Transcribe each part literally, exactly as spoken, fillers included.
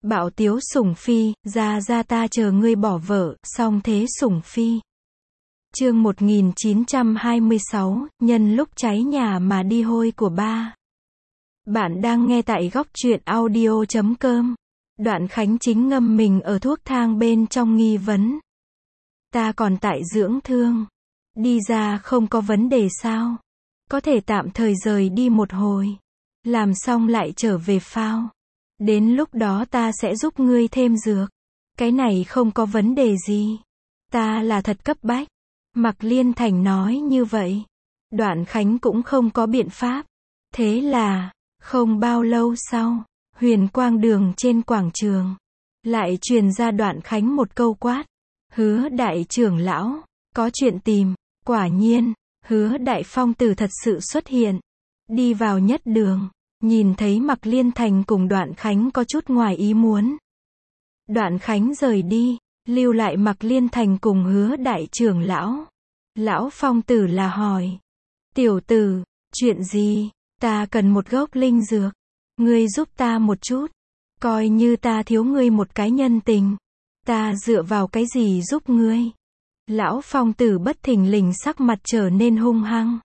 Bạo tiếu sủng phi, ra ra ta chờ ngươi bỏ vợ, song thế sủng phi. Chương một nghìn chín trăm hai mươi sáu, nhân lúc cháy nhà mà đi hôi của ba. Bạn đang nghe tại góc truyện audio chấm com. Đoạn Khánh chính ngâm mình ở thuốc thang bên trong nghi vấn. Ta còn tại dưỡng thương. Đi ra không có vấn đề sao? Có thể tạm thời rời đi một hồi. Làm xong lại trở về phao. Đến lúc đó ta sẽ giúp ngươi thêm dược. Cái này không có vấn đề gì. Ta là thật cấp bách. Mạc Liên Thành nói như vậy. Đoạn Khánh cũng không có biện pháp. Thế là, không bao lâu sau, huyền quang đường trên quảng trường. Lại truyền ra Đoạn Khánh một câu quát. Hứa đại trưởng lão, có chuyện tìm. Quả nhiên, Hứa đại phong tử thật sự xuất hiện. Đi vào nhất đường. Nhìn thấy Mạc Liên Thành cùng Đoạn Khánh có chút ngoài ý muốn. Đoạn Khánh rời đi, lưu lại Mạc Liên Thành cùng Hứa đại trưởng lão. Lão phong tử là hỏi. Tiểu tử, chuyện gì? Ta cần một gốc linh dược. Ngươi giúp ta một chút. Coi như ta thiếu ngươi một cái nhân tình. Ta dựa vào cái gì giúp ngươi? Lão phong tử bất thình lình sắc mặt trở nên hung hăng.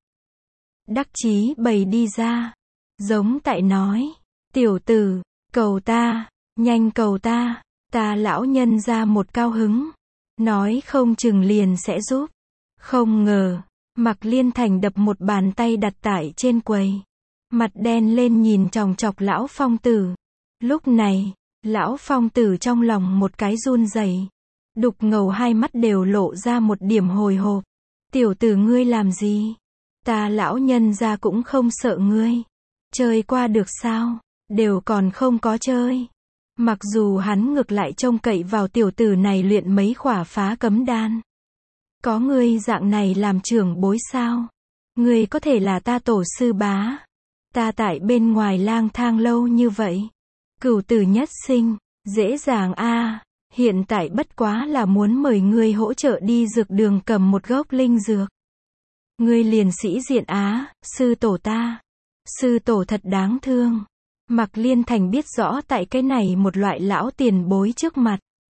Đắc chí bày đi ra. Giống tại nói, tiểu tử, cầu ta, nhanh cầu ta, ta lão nhân ra một cao hứng. Nói không chừng liền sẽ giúp. Không ngờ, Mạc Liên Thành đập một bàn tay đặt tại trên quầy. Mặt đen lên nhìn chòng chọc lão phong tử. Lúc này, lão phong tử trong lòng một cái run rẩy. Đục ngầu hai mắt đều lộ ra một điểm hồi hộp. Tiểu tử ngươi làm gì? Ta lão nhân ra cũng không sợ ngươi. Chơi qua được sao? Đều còn không có chơi. Mặc dù hắn ngược lại trông cậy vào tiểu tử này luyện mấy khỏa phá cấm đan. Có ngươi dạng này làm trưởng bối sao? Ngươi có thể là ta tổ sư bá. Ta tại bên ngoài lang thang lâu như vậy. Cửu tử nhất sinh, dễ dàng a. Hiện tại bất quá là muốn mời ngươi hỗ trợ đi dược đường cầm một gốc linh dược. Ngươi liền sĩ diện á, sư tổ ta. Sư tổ thật đáng thương. Mạc Liên Thành biết rõ tại cái này một loại lão tiền bối trước mặt.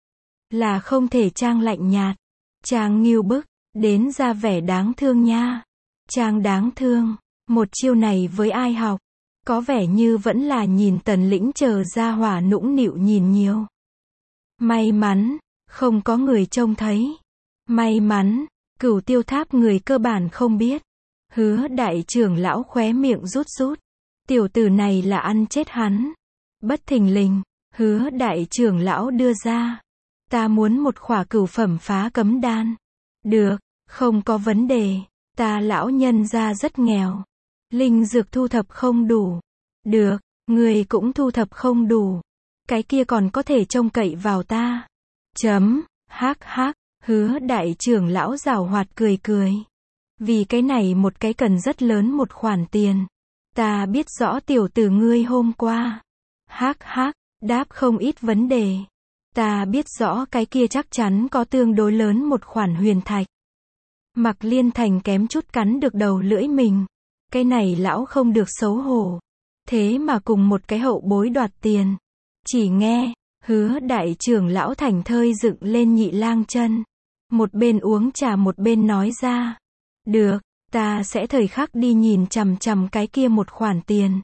Là không thể trang lạnh nhạt. Trang nghiêu bức, đến ra vẻ đáng thương nha. Trang đáng thương. Một chiêu này với ai học? Có vẻ như vẫn là nhìn Tần Lĩnh chờ ra hỏa nũng nịu nhìn nhiều. May mắn, không có người trông thấy. May mắn, Cửu Tiêu Tháp người cơ bản không biết. Hứa đại trưởng lão khóe miệng rút rút. Tiểu tử này là ăn chết hắn. Bất thình lình, Hứa đại trưởng lão đưa ra. Ta muốn một khỏa cửu phẩm phá cấm đan. Được, không có vấn đề. Ta lão nhân ra rất nghèo. Linh dược thu thập không đủ. Được, người cũng thu thập không đủ. Cái kia còn có thể trông cậy vào ta. Chấm, hắc hắc, Hứa đại trưởng lão giảo hoạt cười cười. Vì cái này một cái cần rất lớn một khoản tiền. Ta biết rõ tiểu tử ngươi hôm qua. Hắc hắc, đáp không ít vấn đề. Ta biết rõ cái kia chắc chắn có tương đối lớn một khoản huyền thạch. Mạc Liên Thành kém chút cắn được đầu lưỡi mình. Cái này lão không được xấu hổ. Thế mà cùng một cái hậu bối đoạt tiền. Chỉ nghe, Hứa đại trưởng lão thành thơi dựng lên nhị lang chân. Một bên uống trà một bên nói ra. Được, ta sẽ thời khắc đi nhìn chằm chằm cái kia một khoản tiền.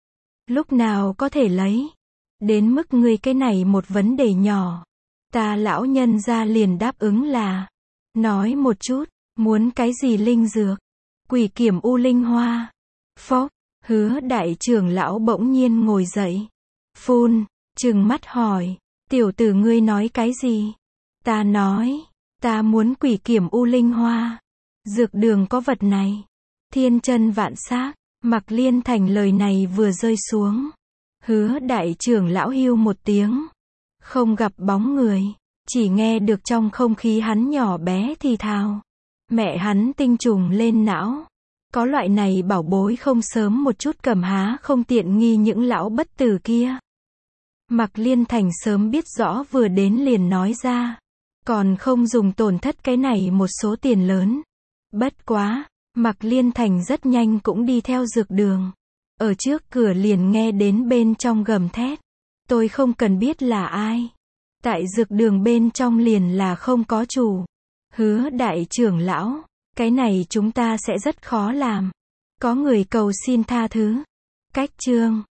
Lúc nào có thể lấy. Đến mức ngươi cái này một vấn đề nhỏ. Ta lão nhân ra liền đáp ứng là. Nói một chút, muốn cái gì linh dược? Quỷ kiểm u linh hoa. Phốc, Hứa đại trưởng lão bỗng nhiên ngồi dậy. Phun, trừng mắt hỏi. Tiểu tử ngươi nói cái gì? Ta nói, ta muốn quỷ kiểm u linh hoa. Dược đường có vật này. Thiên chân vạn xác. Mạc Liên Thành lời này vừa rơi xuống. Hứa đại trưởng lão hưu một tiếng. Không gặp bóng người. Chỉ nghe được trong không khí hắn nhỏ bé thì thào. Mẹ hắn tinh trùng lên não. Có loại này bảo bối không sớm một chút cầm há không tiện nghi những lão bất tử kia. Mạc Liên Thành sớm biết rõ vừa đến liền nói ra. Còn không dùng tổn thất cái này một số tiền lớn. Bất quá, Mạc Liên Thành rất nhanh cũng đi theo dược đường. Ở trước cửa liền nghe đến bên trong gầm thét. Tôi không cần biết là ai. Tại dược đường bên trong liền là không có chủ. Hứa đại trưởng lão, cái này chúng ta sẽ rất khó làm. Có người cầu xin tha thứ. Cách chương